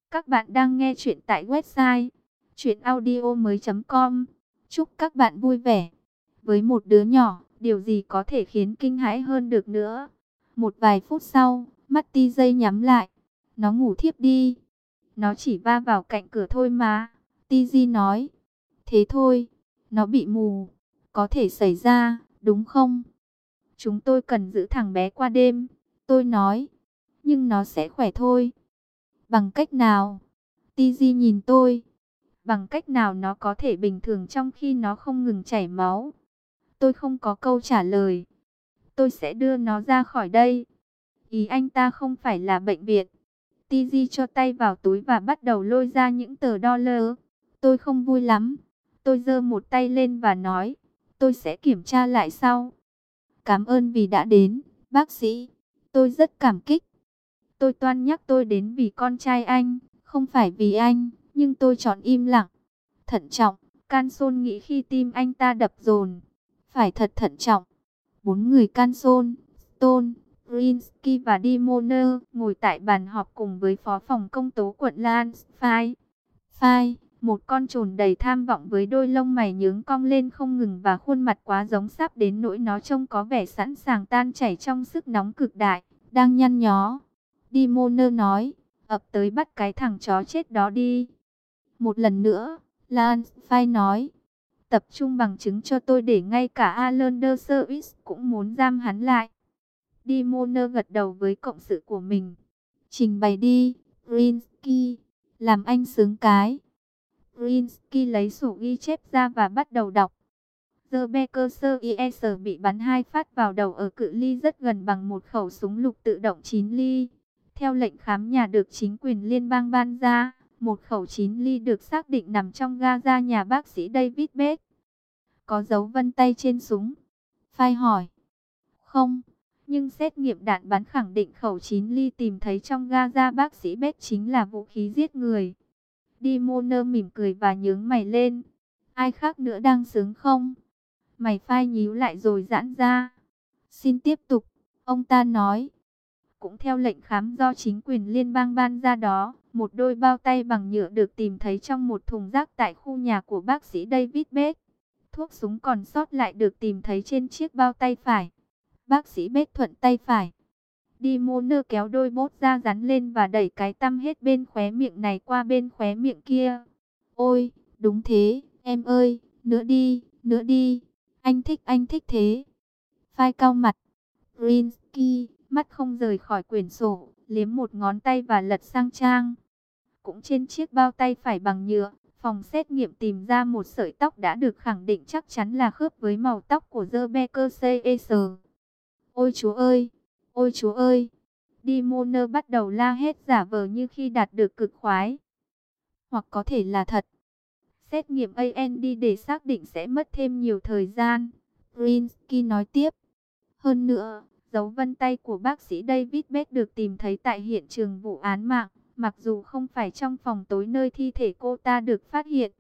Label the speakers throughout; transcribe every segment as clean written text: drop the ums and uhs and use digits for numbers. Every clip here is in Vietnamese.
Speaker 1: Các bạn đang nghe chuyện tại website chuyenaudio.com. Chúc các bạn vui vẻ. Với một đứa nhỏ, điều gì có thể khiến kinh hãi hơn được nữa. Một vài phút sau, mắt TJ nhắm lại. Nó ngủ thiếp đi. Nó chỉ va vào cạnh cửa thôi mà. TJ nói. Thế thôi, nó bị mù. Có thể xảy ra, đúng không? Chúng tôi cần giữ thằng bé qua đêm. Tôi nói. Nhưng nó sẽ khỏe thôi. Bằng cách nào? TJ nhìn tôi. Bằng cách nào nó có thể bình thường trong khi nó không ngừng chảy máu? Tôi không có câu trả lời. Tôi sẽ đưa nó ra khỏi đây. Ý anh ta không phải là bệnh viện. TJ cho tay vào túi và bắt đầu lôi ra những tờ dollar. Tôi không vui lắm. Tôi giơ một tay lên và nói. Tôi sẽ kiểm tra lại sau. Cảm ơn vì đã đến, bác sĩ. Tôi rất cảm kích. Tôi toan nhắc tôi đến vì con trai anh, không phải vì anh, nhưng tôi chọn im lặng. Thận trọng, Canson nghĩ khi tim anh ta đập dồn. Phải thật thận trọng. Bốn người Canson, Stone, Rinsky và Dimoner ngồi tại bàn họp cùng với phó phòng công tố quận Lansfire. Phai, một con trồn đầy tham vọng với đôi lông mày nhướng cong lên không ngừng và khuôn mặt quá giống sáp đến nỗi nó trông có vẻ sẵn sàng tan chảy trong sức nóng cực đại, đang nhăn nhó. Dimoner nói, ập tới bắt cái thằng chó chết đó đi. Một lần nữa, Lance Phai nói, tập trung bằng chứng cho tôi để ngay cả Alan Dershowitz cũng muốn giam hắn lại. Dimoner gật đầu với cộng sự của mình. Trình bày đi, Rinsky, làm anh sướng cái. Rinsky lấy sổ ghi chép ra và bắt đầu đọc. The Becker IS bị bắn 2 phát vào đầu ở cự ly rất gần bằng một khẩu súng lục tự động 9 ly. Theo lệnh khám nhà được chính quyền liên bang ban ra, một khẩu 9 ly được xác định nằm trong Gaza nhà bác sĩ David Beck. Có dấu vân tay trên súng. Phai hỏi. Không, nhưng xét nghiệm đạn bắn khẳng định khẩu 9 ly tìm thấy trong Gaza bác sĩ Beck chính là vũ khí giết người. Dimoner mỉm cười và nhướng mày lên. Ai khác nữa đang sướng không? Mày Phai nhíu lại rồi giãn ra. Xin tiếp tục, ông ta nói. Cũng theo lệnh khám do chính quyền liên bang ban ra đó, một đôi bao tay bằng nhựa được tìm thấy trong một thùng rác tại khu nhà của bác sĩ David Beck. Thuốc súng còn sót lại được tìm thấy trên chiếc bao tay phải. Bác sĩ Beck thuận tay phải. Dimoner kéo đôi bốt da rắn lên và đẩy cái tăm hết bên khóe miệng này qua bên khóe miệng kia. Ôi, đúng thế, em ơi, nữa đi, nữa đi. Anh thích thế. Phai cau mặt. Rinsky, mắt không rời khỏi quyển sổ, liếm một ngón tay và lật sang trang. Cũng trên chiếc bao tay phải bằng nhựa, phòng xét nghiệm tìm ra một sợi tóc đã được khẳng định chắc chắn là khớp với màu tóc của The Becker CS. Ôi chúa ơi! Ôi chúa ơi! Dimoner bắt đầu la hét giả vờ như khi đạt được cực khoái. Hoặc có thể là thật. Xét nghiệm AND để xác định sẽ mất thêm nhiều thời gian. Rinsky nói tiếp. Hơn nữa, dấu vân tay của bác sĩ David Beck được tìm thấy tại hiện trường vụ án mạng, mặc dù không phải trong phòng tối nơi thi thể cô ta được phát hiện.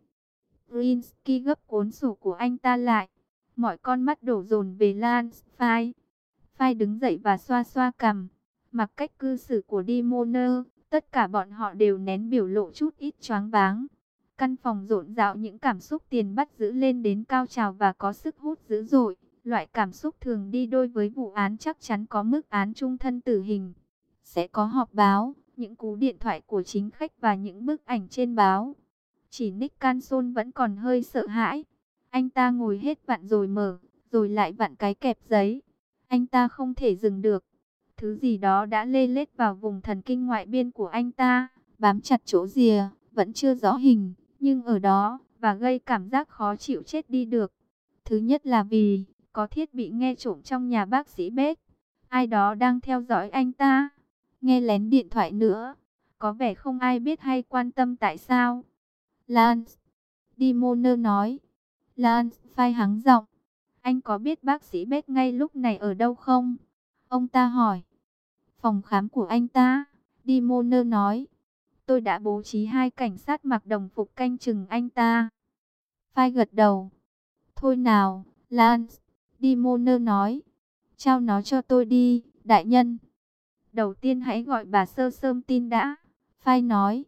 Speaker 1: Rinsky gấp cuốn sổ của anh ta lại. Mọi con mắt đổ dồn về Lance Phai. Phai đứng dậy và xoa xoa cằm. Mặc cách cư xử của Dimoner, tất cả bọn họ đều nén biểu lộ chút ít choáng váng. Căn phòng rộn rạo những cảm xúc tiền bắt giữ lên đến cao trào và có sức hút dữ dội. Loại cảm xúc thường đi đôi với vụ án chắc chắn có mức án chung thân tử hình. Sẽ có họp báo, những cú điện thoại của chính khách và những bức ảnh trên báo. Chỉ Nick Canson vẫn còn hơi sợ hãi. Anh ta ngồi hết vặn rồi mở, rồi lại vặn cái kẹp giấy. Anh ta không thể dừng được. Thứ gì đó đã lê lết vào vùng thần kinh ngoại biên của anh ta, bám chặt chỗ rìa, vẫn chưa rõ hình, nhưng ở đó, và gây cảm giác khó chịu chết đi được. Thứ nhất là vì có thiết bị nghe trộm trong nhà bác sĩ Beck. Ai đó đang theo dõi anh ta. Nghe lén điện thoại nữa. Có vẻ không ai biết hay quan tâm tại sao. Lance, Dimoner nói. Lance phai hắng giọng. Anh có biết bác sĩ Beck ngay lúc này ở đâu không? Ông ta hỏi. Phòng khám của anh ta. Dimoner nói. Tôi đã bố trí 2 cảnh sát mặc đồng phục canh chừng anh ta. Phai gật đầu. Thôi nào, Lance, Dimoner nói. Trao nó cho tôi đi, đại nhân. Đầu tiên hãy gọi bà Sơ Sơm tin đã. Phai nói.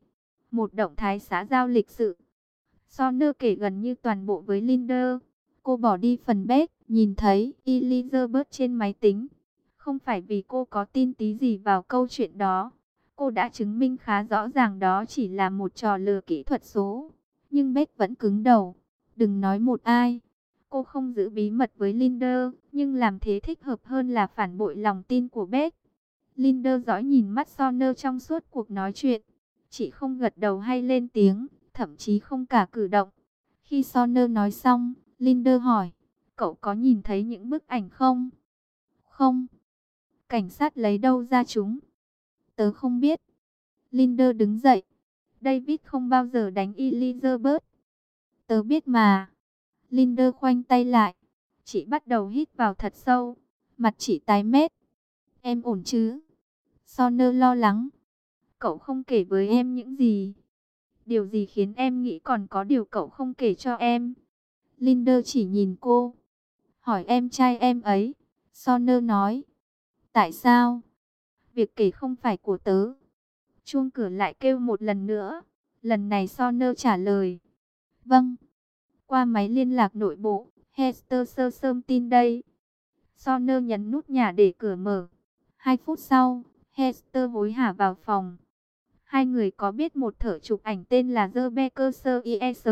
Speaker 1: Một động thái xã giao lịch sự. Sonner kể gần như toàn bộ với Linder. Cô bỏ đi phần bếp, nhìn thấy Elizabeth trên máy tính. Không phải vì cô có tin tí gì vào câu chuyện đó. Cô đã chứng minh khá rõ ràng đó chỉ là một trò lừa kỹ thuật số. Nhưng Beck vẫn cứng đầu. Đừng nói một ai. Cô không giữ bí mật với Linder, nhưng làm thế thích hợp hơn là phản bội lòng tin của Beck. Linder dõi nhìn mắt Sonner trong suốt cuộc nói chuyện. Chị không gật đầu hay lên tiếng, thậm chí không cả cử động. Khi Sonner nói xong, Linder hỏi, cậu có nhìn thấy những bức ảnh không? Không. Cảnh sát lấy đâu ra chúng? Tớ không biết. Linder đứng dậy. David không bao giờ đánh Elizabeth. Tớ biết mà. Linder khoanh tay lại. Chị bắt đầu hít vào thật sâu. Mặt chị tái mét. Em ổn chứ? Sonner lo lắng. Cậu không kể với em những gì? Điều gì khiến em nghĩ còn có điều cậu không kể cho em? Linder chỉ nhìn cô. Hỏi em trai em ấy. Sonner nói. Tại sao? Việc kể không phải của tớ. Chuông cửa lại kêu một lần nữa. Lần này Sonner trả lời. Vâng. Qua máy liên lạc nội bộ, Hester sơ sơm tin đây. Sonner nhấn nút nhà để cửa mở. 2 phút sau, Hester hối hả vào phòng. Hai người có biết một thợ chụp ảnh tên là Rebecca Sears?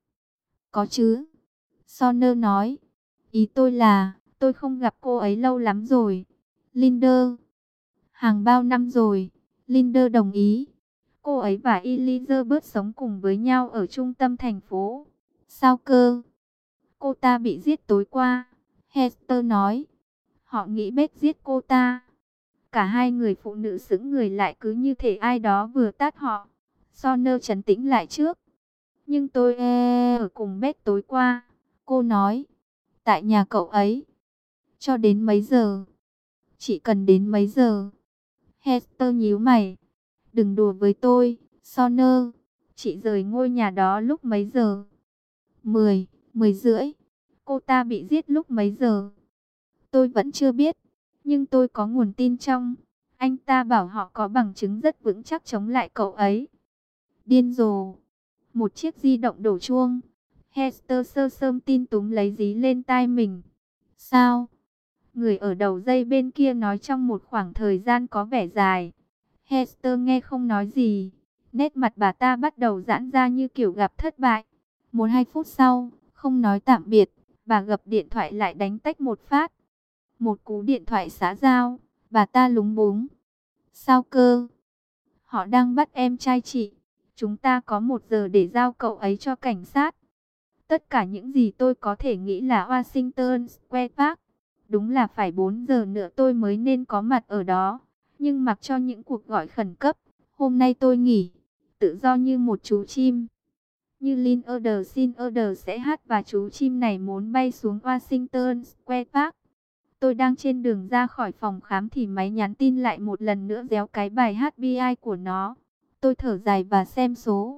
Speaker 1: Có chứ. Sonner nói. Ý tôi là, tôi không gặp cô ấy lâu lắm rồi. Linder. Hàng bao năm rồi. Linder đồng ý. Cô ấy và Elizabeth sống cùng với nhau ở trung tâm thành phố. Sao cơ? Cô ta bị giết tối qua. Hester nói. Họ nghĩ Beck giết cô ta. Cả hai người phụ nữ sững người lại cứ như thể ai đó vừa tát họ. Sonner trấn tĩnh lại trước. Nhưng tôi ở cùng Beck tối qua. Cô nói. Tại nhà cậu ấy. Cho đến mấy giờ? Chỉ cần đến mấy giờ? Hester nhíu mày. Đừng đùa với tôi, Sonner. Chị rời ngôi nhà đó lúc mấy giờ? 10 rưỡi. Cô ta bị giết lúc mấy giờ? Tôi vẫn chưa biết. Nhưng tôi có nguồn tin trong. Anh ta bảo họ có bằng chứng rất vững chắc chống lại cậu ấy. Điên rồ. Một chiếc di động đổ chuông. Hester sơ sơm tin túm lấy dí lên tai mình. Sao? Người ở đầu dây bên kia nói trong một khoảng thời gian có vẻ dài. Hester nghe không nói gì. Nét mặt bà ta bắt đầu giãn ra như kiểu gặp thất bại. 1-2 phút sau, không nói tạm biệt, bà gập điện thoại lại đánh tách một phát. Một cú điện thoại xã giao, bà ta lúng búng. Sao cơ? Họ đang bắt em trai chị. Chúng ta có 1 giờ để giao cậu ấy cho cảnh sát. Tất cả những gì tôi có thể nghĩ là Washington Square Park. Đúng là phải 4 giờ nữa tôi mới nên có mặt ở đó. Nhưng mặc cho những cuộc gọi khẩn cấp, hôm nay tôi nghỉ, tự do như một chú chim. Như Lin Order Sin Order sẽ hát và chú chim này muốn bay xuống Washington Square Park. Tôi đang trên đường ra khỏi phòng khám thì máy nhắn tin lại một lần nữa réo cái bài hát BI của nó. Tôi thở dài và xem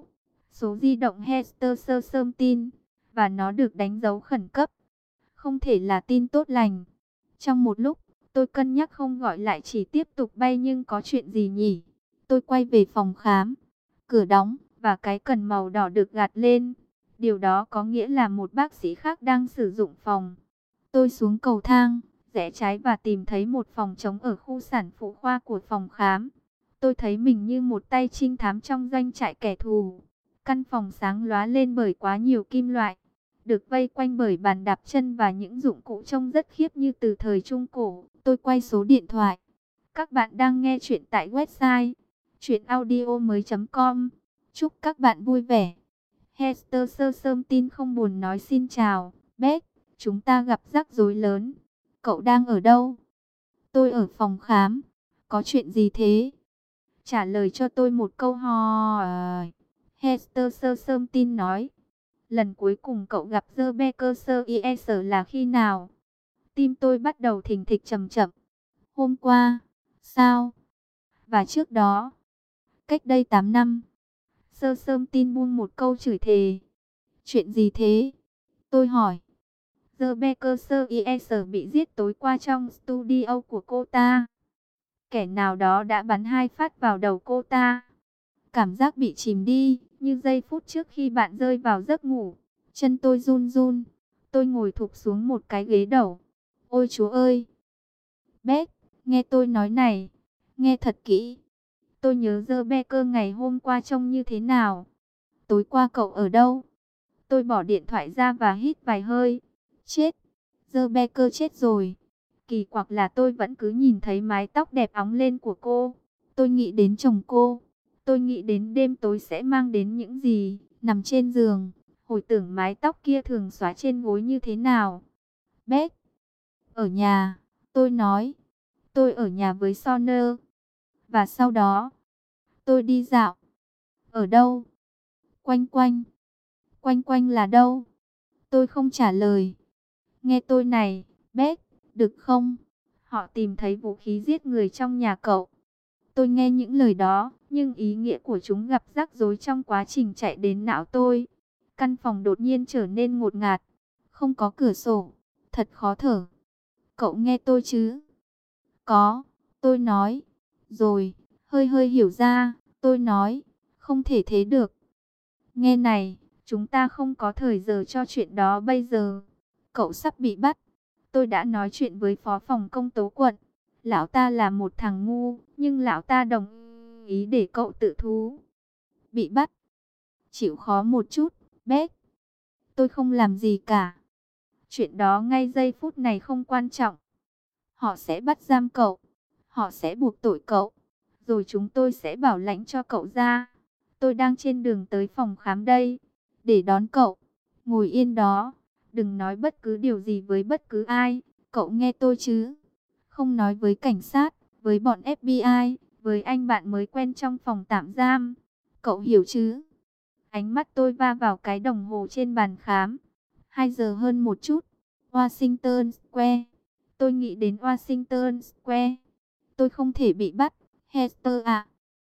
Speaker 1: số di động Hester sơ sơm tin, và nó được đánh dấu khẩn cấp. Không thể là tin tốt lành. Trong một lúc, tôi cân nhắc không gọi lại chỉ tiếp tục bay nhưng có chuyện gì nhỉ? Tôi quay về phòng khám. Cửa đóng và cái cần màu đỏ được gạt lên. Điều đó có nghĩa là một bác sĩ khác đang sử dụng phòng. Tôi xuống cầu thang, rẽ trái và tìm thấy một phòng trống ở khu sản phụ khoa của phòng khám. Tôi thấy mình như một tay trinh thám trong doanh trại kẻ thù. Căn phòng sáng lóa lên bởi quá nhiều kim loại, được vây quanh bởi bàn đạp chân và những dụng cụ trông rất khiếp như từ thời Trung Cổ. Tôi quay số điện thoại. Các bạn đang nghe chuyện tại website chuyenaudio.com. Chúc các bạn vui vẻ. Hester sơ sơm tin không buồn nói xin chào. Beck, chúng ta gặp rắc rối lớn. Cậu đang ở đâu? Tôi ở phòng khám. Có chuyện gì thế? Trả lời cho tôi một câu hỏi. Hester sơ sơm tin nói. Lần cuối cùng cậu gặp Rebecca Sears là khi nào? Tim tôi bắt đầu thình thịch chậm chậm. Hôm qua. Sao? Và trước đó? Cách đây 8 năm. Sơ sơm tin buông một câu chửi thề. Chuyện gì thế? Tôi hỏi. Rebecca Sears bị giết tối qua trong studio của cô ta. Kẻ nào đó đã bắn 2 phát vào đầu cô ta. Cảm giác bị chìm đi, như giây phút trước khi bạn rơi vào giấc ngủ. Chân tôi run run. Tôi ngồi thụp xuống một cái ghế đầu. Ôi Chúa ơi! Beck, nghe tôi nói này. Nghe thật kỹ. Tôi nhớ Rebecca ngày hôm qua trông như thế nào. Tối qua cậu ở đâu? Tôi bỏ điện thoại ra và hít vài hơi. Chết! Rebecca chết rồi. Kỳ quặc là tôi vẫn cứ nhìn thấy mái tóc đẹp óng lên của cô. Tôi nghĩ đến chồng cô. Tôi nghĩ đến đêm tối sẽ mang đến những gì. Nằm trên giường, hồi tưởng mái tóc kia thường xõa trên gối như thế nào. Beck! Ở nhà, tôi nói. Tôi ở nhà với Sonner. Và sau đó, tôi đi dạo. Ở đâu? Quanh quanh. Quanh quanh là đâu? Tôi không trả lời. Nghe tôi này, Beck, được không? Họ tìm thấy vũ khí giết người trong nhà cậu. Tôi nghe những lời đó, nhưng ý nghĩa của chúng gặp rắc rối trong quá trình chạy đến não tôi. Căn phòng đột nhiên trở nên ngột ngạt. Không có cửa sổ. Thật khó thở. Cậu nghe tôi chứ? Có, tôi nói. Rồi, hơi hơi hiểu ra, tôi nói. Không thể thế được. Nghe này, chúng ta không có thời giờ cho chuyện đó bây giờ. Cậu sắp bị bắt. Tôi đã nói chuyện với phó phòng công tố quận. Lão ta là một thằng ngu, nhưng lão ta đồng ý để cậu tự thú. Bị bắt. Chịu khó một chút, Beck. Tôi không làm gì cả. Chuyện đó ngay giây phút này không quan trọng. Họ sẽ bắt giam cậu. Họ sẽ buộc tội cậu. Rồi chúng tôi sẽ bảo lãnh cho cậu ra. Tôi đang trên đường tới phòng khám đây. Để đón cậu. Ngồi yên đó. Đừng nói bất cứ điều gì với bất cứ ai. Cậu nghe tôi chứ? Không nói với cảnh sát, với bọn FBI, với anh bạn mới quen trong phòng tạm giam. Cậu hiểu chứ? Ánh mắt tôi va vào cái đồng hồ trên bàn khám. 2 giờ hơn một chút. Washington Square. Tôi nghĩ đến Washington Square. Tôi không thể bị bắt, Hester ạ.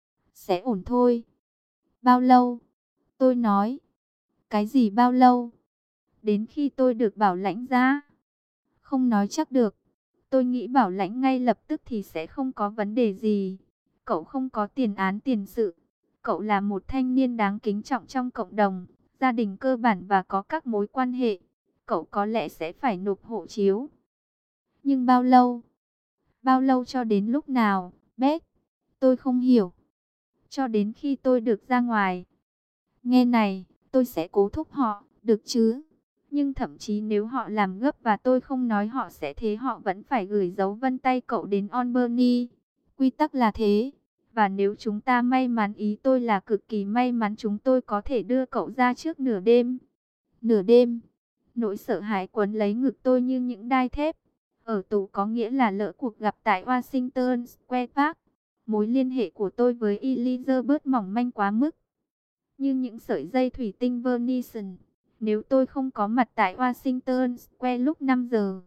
Speaker 1: Sẽ ổn thôi. Bao lâu? Tôi nói. Cái gì bao lâu? Đến khi tôi được bảo lãnh ra. Không nói chắc được. Tôi nghĩ bảo lãnh ngay lập tức thì sẽ không có vấn đề gì. Cậu không có tiền án tiền sự. Cậu là một thanh niên đáng kính trọng trong cộng đồng, gia đình cơ bản và có các mối quan hệ. Cậu có lẽ sẽ phải nộp hộ chiếu. Nhưng bao lâu? Bao lâu cho đến lúc nào, Beck? Tôi không hiểu. Cho đến khi tôi được ra ngoài. Nghe này, tôi sẽ cố thúc họ, được chứ? Nhưng thậm chí nếu họ làm gấp và tôi không nói họ sẽ thế, họ vẫn phải gửi dấu vân tay cậu đến Albany. Quy tắc là thế. Và nếu chúng ta may mắn, ý tôi là cực kỳ may mắn, chúng tôi có thể đưa cậu ra trước nửa đêm. Nửa đêm. Nỗi sợ hãi quấn lấy ngực tôi như những đai thép. Ở tù có nghĩa là lỡ cuộc gặp tại Washington Square Park. Mối liên hệ của tôi với Elizabeth mỏng manh quá mức. Như những sợi dây thủy tinh Venetian. Nếu tôi không có mặt tại Washington Square lúc 5 giờ.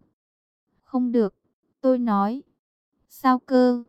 Speaker 1: Không được, tôi nói. Sao cơ?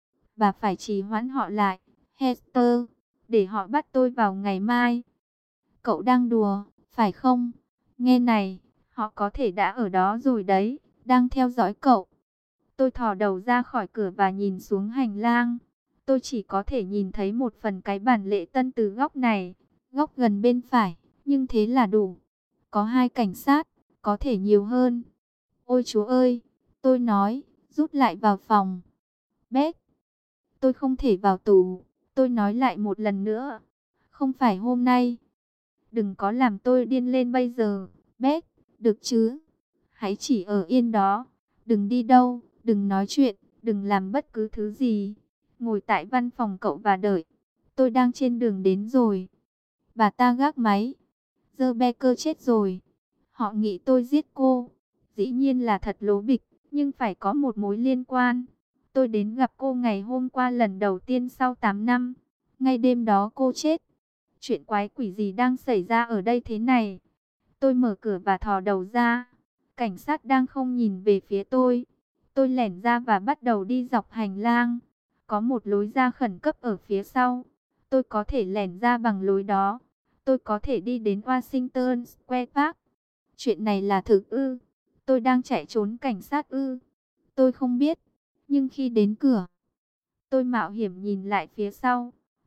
Speaker 1: Bà phải trì hoãn họ lại, Hester, để họ bắt tôi vào ngày mai. Cậu đang đùa, phải không? Nghe này, họ có thể đã ở đó rồi đấy, đang theo dõi cậu. Tôi thò đầu ra khỏi cửa và nhìn xuống hành lang. Tôi chỉ có thể nhìn thấy một phần cái bản lễ tân từ góc này, góc gần bên phải, nhưng thế là đủ. Có 2 cảnh sát, có thể nhiều hơn. Ôi Chúa ơi, tôi nói, rút lại vào phòng. Beck, tôi không thể vào tù. Tôi nói lại một lần nữa. Không phải hôm nay. Đừng có làm tôi điên lên bây giờ. Beck, được chứ? Hãy chỉ ở yên đó. Đừng đi đâu, đừng nói chuyện, đừng làm bất cứ thứ gì. Ngồi tại văn phòng cậu và đợi. Tôi đang trên đường đến rồi. Bà ta gác máy. Rebecca chết rồi. Họ nghĩ tôi giết cô. Dĩ nhiên là thật lố bịch, nhưng phải có một mối liên quan. Tôi đến gặp cô ngày hôm qua lần đầu tiên sau 8 năm. Ngay đêm đó cô chết. Chuyện quái quỷ gì đang xảy ra ở đây thế này? Tôi mở cửa và thò đầu ra. Cảnh sát đang không nhìn về phía tôi. Tôi lẻn ra và bắt đầu đi dọc hành lang. Có một lối ra khẩn cấp ở phía sau. Tôi có thể lẻn ra bằng lối đó. Tôi có thể đi đến Washington Square Park. Chuyện này là thực ư? Tôi đang chạy trốn cảnh sát ư? Tôi không biết. Nhưng khi đến cửa, tôi mạo hiểm nhìn lại phía sau.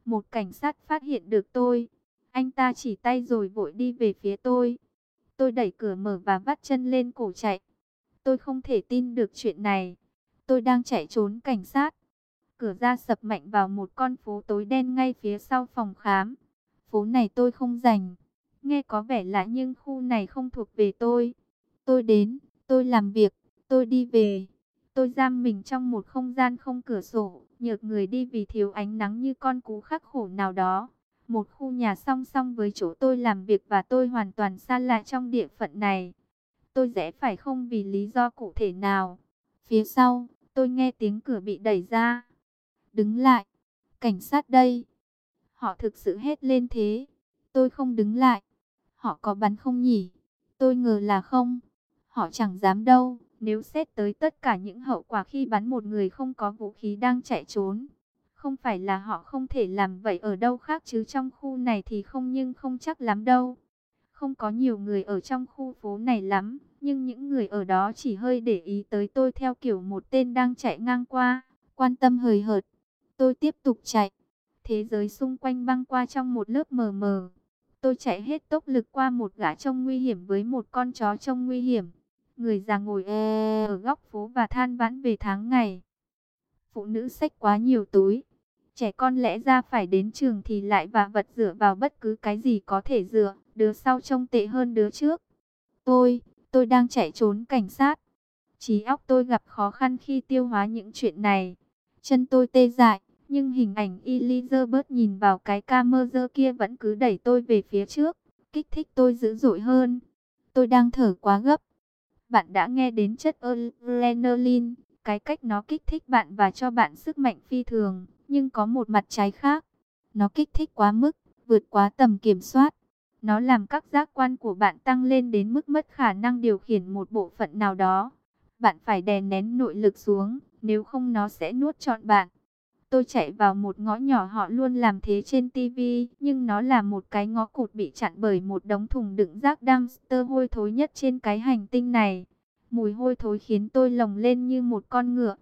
Speaker 1: Một cảnh sát phát hiện được tôi. Anh ta chỉ tay rồi vội đi về phía tôi. Tôi đẩy cửa mở và vắt chân lên cổ chạy. Tôi không thể tin được chuyện này. Tôi đang chạy trốn cảnh sát. Cửa ra sập mạnh vào một con phố tối đen ngay phía sau phòng khám. Phố này tôi không rành. Nghe có vẻ lạ nhưng khu này không thuộc về tôi. Tôi đến, tôi làm việc, tôi đi về. Tôi giam mình trong một không gian không cửa sổ, nhược người đi vì thiếu ánh nắng như con cú khắc khổ nào đó. Một khu nhà song song với chỗ tôi làm việc và tôi hoàn toàn xa lạ trong địa phận này. Tôi rẽ phải không vì lý do cụ thể nào. Phía sau, tôi nghe tiếng cửa bị đẩy ra. Đứng lại, cảnh sát đây. Họ thực sự hét lên thế. Tôi không đứng lại. Họ có bắn không nhỉ? Tôi ngờ là không. Họ chẳng dám đâu. Nếu xét tới tất cả những hậu quả khi bắn một người không có vũ khí đang chạy trốn. Không phải là họ không thể làm vậy ở đâu khác chứ trong khu này thì không, nhưng không chắc lắm đâu. Không có nhiều người ở trong khu phố này lắm, nhưng những người ở đó chỉ hơi để ý tới tôi theo kiểu một tên đang chạy ngang qua, quan tâm hời hợt. Tôi tiếp tục chạy. Thế giới xung quanh băng qua trong một lớp mờ mờ. Tôi chạy hết tốc lực qua một gã trông nguy hiểm với một con chó trông nguy hiểm. Người già ngồi ở góc phố và than vãn về tháng ngày. Phụ nữ xách quá nhiều túi. Trẻ con lẽ ra phải đến trường thì lại vạ vật dựa vào bất cứ cái gì có thể dựa. Đứa sau trông tệ hơn đứa trước. Tôi đang chạy trốn cảnh sát. Trí óc tôi gặp khó khăn khi tiêu hóa những chuyện này. Chân tôi tê dại. Nhưng hình ảnh Elizabeth nhìn vào cái camera kia vẫn cứ đẩy tôi về phía trước, kích thích tôi dữ dội hơn. Tôi đang thở quá gấp. Bạn đã nghe đến chất adrenaline, cái cách nó kích thích bạn và cho bạn sức mạnh phi thường, nhưng có một mặt trái khác. Nó kích thích quá mức, vượt quá tầm kiểm soát. Nó làm các giác quan của bạn tăng lên đến mức mất khả năng điều khiển một bộ phận nào đó. Bạn phải đè nén nội lực xuống, nếu không nó sẽ nuốt trọn bạn. Tôi chạy vào một ngõ nhỏ, họ luôn làm thế trên TV, nhưng nó là một cái ngõ cụt bị chặn bởi một đống thùng đựng rác dumpster hôi thối nhất trên cái hành tinh này. Mùi hôi thối khiến tôi lồng lên như một con ngựa.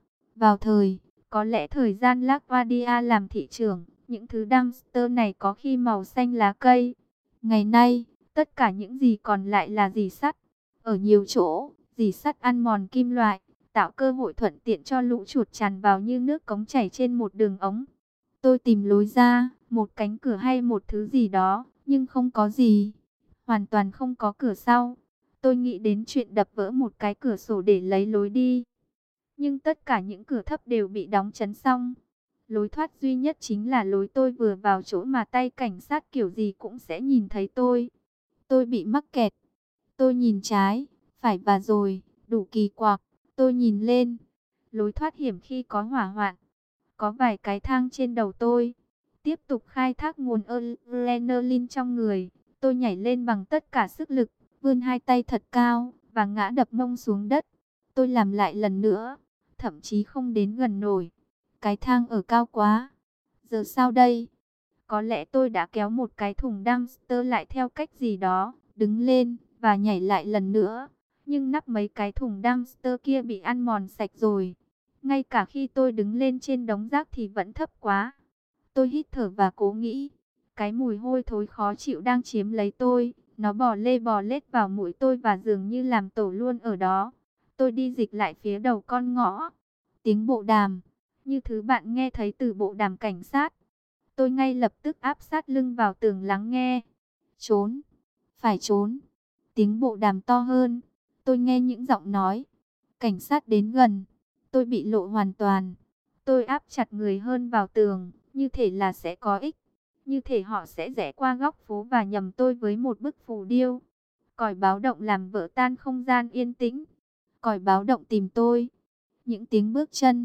Speaker 1: Có lẽ thời gian LaGuardia làm thị trưởng, những thứ dumpster này có khi màu xanh lá cây. Ngày nay, tất cả những gì còn lại là rỉ sắt. Ở nhiều chỗ, rỉ sắt ăn mòn kim loại, tạo cơ hội thuận tiện cho lũ chuột tràn vào như nước cống chảy trên một đường ống. Tôi tìm lối ra, một cánh cửa hay một thứ gì đó, nhưng không có gì. Hoàn toàn không có cửa sau. Tôi nghĩ đến chuyện đập vỡ một cái cửa sổ để lấy lối đi. Nhưng tất cả những cửa thấp đều bị đóng chắn xong. Lối thoát duy nhất chính là lối tôi vừa vào, chỗ mà tay cảnh sát kiểu gì cũng sẽ nhìn thấy tôi. Tôi bị mắc kẹt. Tôi nhìn trái, phải và rồi, đủ kỳ quặc. Tôi nhìn lên, lối thoát hiểm khi có hỏa hoạn. Có vài cái thang trên đầu tôi. Tiếp tục khai thác nguồn adrenaline trong người. Tôi nhảy lên bằng tất cả sức lực, vươn hai tay thật cao và ngã đập mông xuống đất. Tôi làm lại lần nữa, thậm chí không đến gần nổi. Cái thang ở cao quá. Giờ sao đây? Có lẽ tôi đã kéo một cái thùng dumpster lại theo cách gì đó, đứng lên và nhảy lại lần nữa. Nhưng nắp mấy cái thùng dumpster kia bị ăn mòn sạch rồi. Ngay cả khi tôi đứng lên trên đống rác thì vẫn thấp quá. Tôi hít thở và cố nghĩ. Cái mùi hôi thối khó chịu đang chiếm lấy tôi. Nó bò lê bò lết vào mũi tôi và dường như làm tổ luôn ở đó. Tôi đi dịch lại phía đầu con ngõ. Tiếng bộ đàm, như thứ bạn nghe thấy từ bộ đàm cảnh sát. Tôi ngay lập tức áp sát lưng vào tường lắng nghe. Trốn, phải trốn. Tiếng bộ đàm to hơn. Tôi nghe những giọng nói. Cảnh sát đến gần. Tôi bị lộ hoàn toàn. Tôi áp chặt người hơn vào tường. Như thể là sẽ có ích. Như thể họ sẽ rẽ qua góc phố và nhầm tôi với một bức phù điêu. Còi báo động làm vỡ tan không gian yên tĩnh. Còi báo động tìm tôi. Những tiếng bước chân.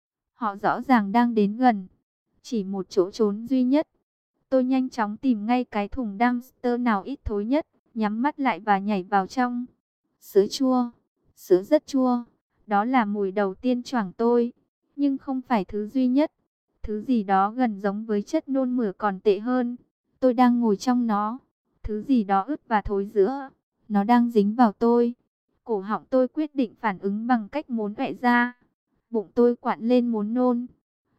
Speaker 1: Họ rõ ràng đang đến gần. Chỉ một chỗ trốn duy nhất. Tôi nhanh chóng tìm ngay cái thùng dumpster nào ít thối nhất. Nhắm mắt lại và nhảy vào trong. Sữa chua. Sữa rất chua. Đó là mùi đầu tiên choảng tôi. Nhưng không phải thứ duy nhất. Thứ gì đó gần giống với chất nôn mửa còn tệ hơn. Tôi đang ngồi trong nó. Thứ gì đó ướt và thối giữa. Nó đang dính vào tôi. Cổ họng tôi quyết định phản ứng bằng cách muốn ọe ra. Bụng tôi quặn lên muốn nôn.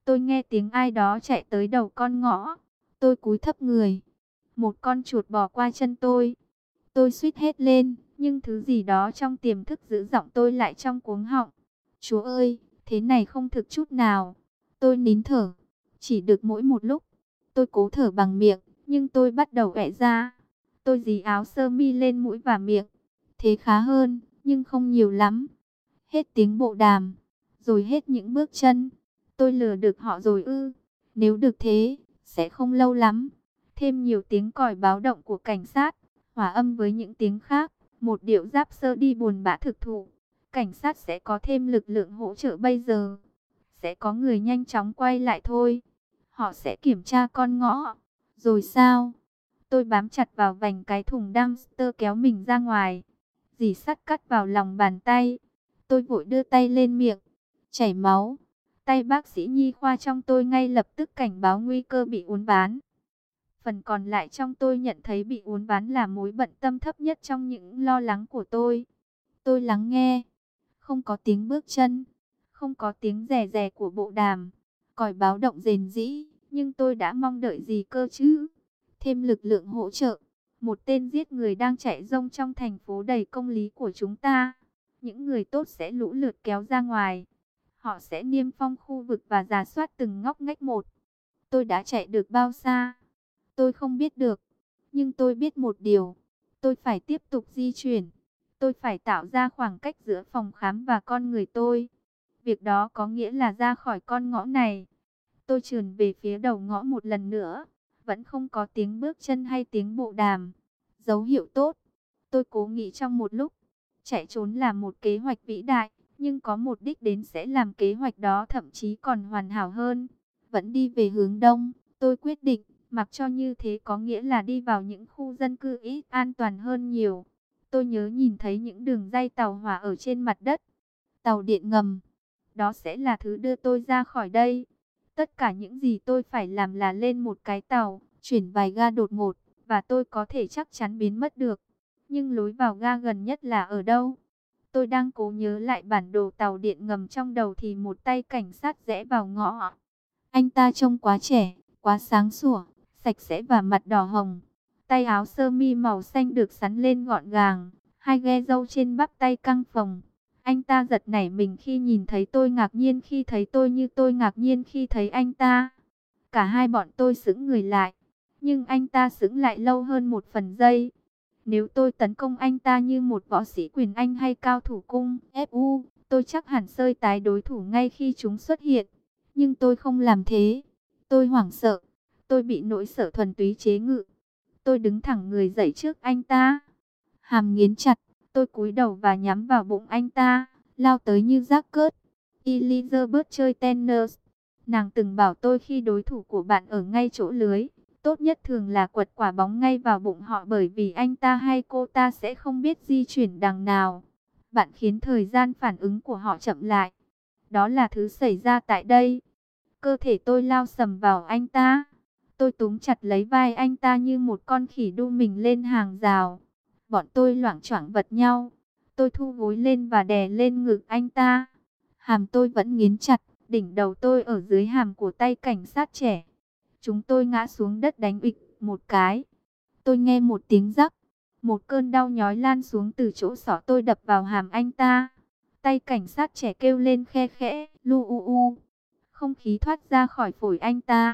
Speaker 1: Tôi nghe tiếng ai đó chạy tới đầu con ngõ. Tôi cúi thấp người. Một con chuột bò qua chân tôi. Tôi suýt hét lên, nhưng thứ gì đó trong tiềm thức giữ giọng tôi lại trong cuống họng. Chúa ơi, thế này không thực chút nào. Tôi nín thở. Chỉ được mỗi một lúc. Tôi cố thở bằng miệng, nhưng tôi bắt đầu ẹ ra. Tôi dí áo sơ mi lên mũi và miệng. Thế khá hơn, nhưng không nhiều lắm. Hết tiếng bộ đàm, rồi hết những bước chân. Tôi lừa được họ rồi ư? Nếu được thế, sẽ không lâu lắm. Thêm nhiều tiếng còi báo động của cảnh sát, hòa âm với những tiếng khác, một điệu giáp sơ đi buồn bã thực thụ. Cảnh sát sẽ có thêm lực lượng hỗ trợ bây giờ. Sẽ có người nhanh chóng quay lại thôi. Họ sẽ kiểm tra con ngõ. Rồi sao? Tôi bám chặt vào vành cái thùng dumpster kéo mình ra ngoài. Dì sắt cắt vào lòng bàn tay. Tôi vội đưa tay lên miệng. Chảy máu. Tay bác sĩ nhi khoa trong tôi ngay lập tức cảnh báo nguy cơ bị uốn ván. Phần còn lại trong tôi nhận thấy bị uốn ván là mối bận tâm thấp nhất trong những lo lắng của tôi. Tôi lắng nghe. Không có tiếng bước chân. Không có tiếng rè rè của bộ đàm. Còi báo động rền rĩ. Nhưng tôi đã mong đợi gì cơ chứ? Thêm lực lượng hỗ trợ. Một tên giết người đang chạy rông trong thành phố đầy công lý của chúng ta. Những người tốt sẽ lũ lượt kéo ra ngoài. Họ sẽ niêm phong khu vực và rà soát từng ngóc ngách một. Tôi đã chạy được bao xa? Tôi không biết được. Nhưng tôi biết một điều. Tôi phải tiếp tục di chuyển. Tôi phải tạo ra khoảng cách giữa phòng khám và con người tôi. Việc đó có nghĩa là ra khỏi con ngõ này. Tôi trườn về phía đầu ngõ một lần nữa. Vẫn không có tiếng bước chân hay tiếng bộ đàm. Dấu hiệu tốt. Tôi cố nghĩ trong một lúc. Chạy trốn là một kế hoạch vĩ đại. Nhưng có một đích đến sẽ làm kế hoạch đó thậm chí còn hoàn hảo hơn. Vẫn đi về hướng đông. Tôi quyết định. Mặc cho như thế có nghĩa là đi vào những khu dân cư ít an toàn hơn nhiều. Tôi nhớ nhìn thấy những đường ray tàu hỏa ở trên mặt đất. Tàu điện ngầm. Đó sẽ là thứ đưa tôi ra khỏi đây. Tất cả những gì tôi phải làm là lên một cái tàu, chuyển vài ga đột ngột, và tôi có thể chắc chắn biến mất được. Nhưng lối vào ga gần nhất là ở đâu? Tôi đang cố nhớ lại bản đồ tàu điện ngầm trong đầu thì một tay cảnh sát rẽ vào ngõ. Anh ta trông quá trẻ, quá sáng sủa, sạch sẽ và mặt đỏ hồng. Tay áo sơ mi màu xanh được sắn lên gọn gàng, hai ghe râu trên bắp tay căng phồng. Anh ta giật nảy mình khi nhìn thấy tôi, ngạc nhiên khi thấy tôi như tôi ngạc nhiên khi thấy anh ta. Cả hai bọn tôi sững người lại, nhưng anh ta sững lại lâu hơn một phần giây. Nếu tôi tấn công anh ta như một võ sĩ quyền Anh hay cao thủ cung Fu, tôi chắc hẳn sơi tái đối thủ ngay khi chúng xuất hiện. Nhưng tôi không làm thế. Tôi hoảng sợ. Tôi bị nỗi sợ thuần túy chế ngự. Tôi đứng thẳng người dậy trước anh ta. Hàm nghiến chặt. Tôi cúi đầu và nhắm vào bụng anh ta. Lao tới như rác cớt. Elizabeth chơi tennis. Nàng từng bảo tôi khi đối thủ của bạn ở ngay chỗ lưới, tốt nhất thường là quật quả bóng ngay vào bụng họ, bởi vì anh ta hay cô ta sẽ không biết di chuyển đằng nào. Bạn khiến thời gian phản ứng của họ chậm lại. Đó là thứ xảy ra tại đây. Cơ thể tôi lao sầm vào anh ta. Tôi túm chặt lấy vai anh ta như một con khỉ đu mình lên hàng rào. Bọn tôi loảng choảng vật nhau. Tôi thu gối lên và đè lên ngực anh ta. Hàm tôi vẫn nghiến chặt. Đỉnh đầu tôi ở dưới hàm của tay cảnh sát trẻ. Chúng tôi ngã xuống đất đánh bịch một cái. Tôi nghe một tiếng rắc. Một cơn đau nhói lan xuống từ chỗ xỏ tôi đập vào hàm anh ta. Tay cảnh sát trẻ kêu lên khe khẽ, lu u u. Không khí thoát ra khỏi phổi anh ta.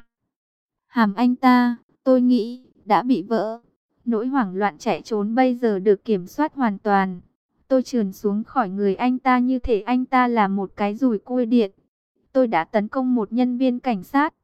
Speaker 1: Hàm anh ta, tôi nghĩ, đã bị vỡ. Nỗi hoảng loạn chạy trốn bây giờ được kiểm soát hoàn toàn. Tôi trườn xuống khỏi người anh ta như thể anh ta là một cái dùi cui điện. Tôi đã tấn công một nhân viên cảnh sát.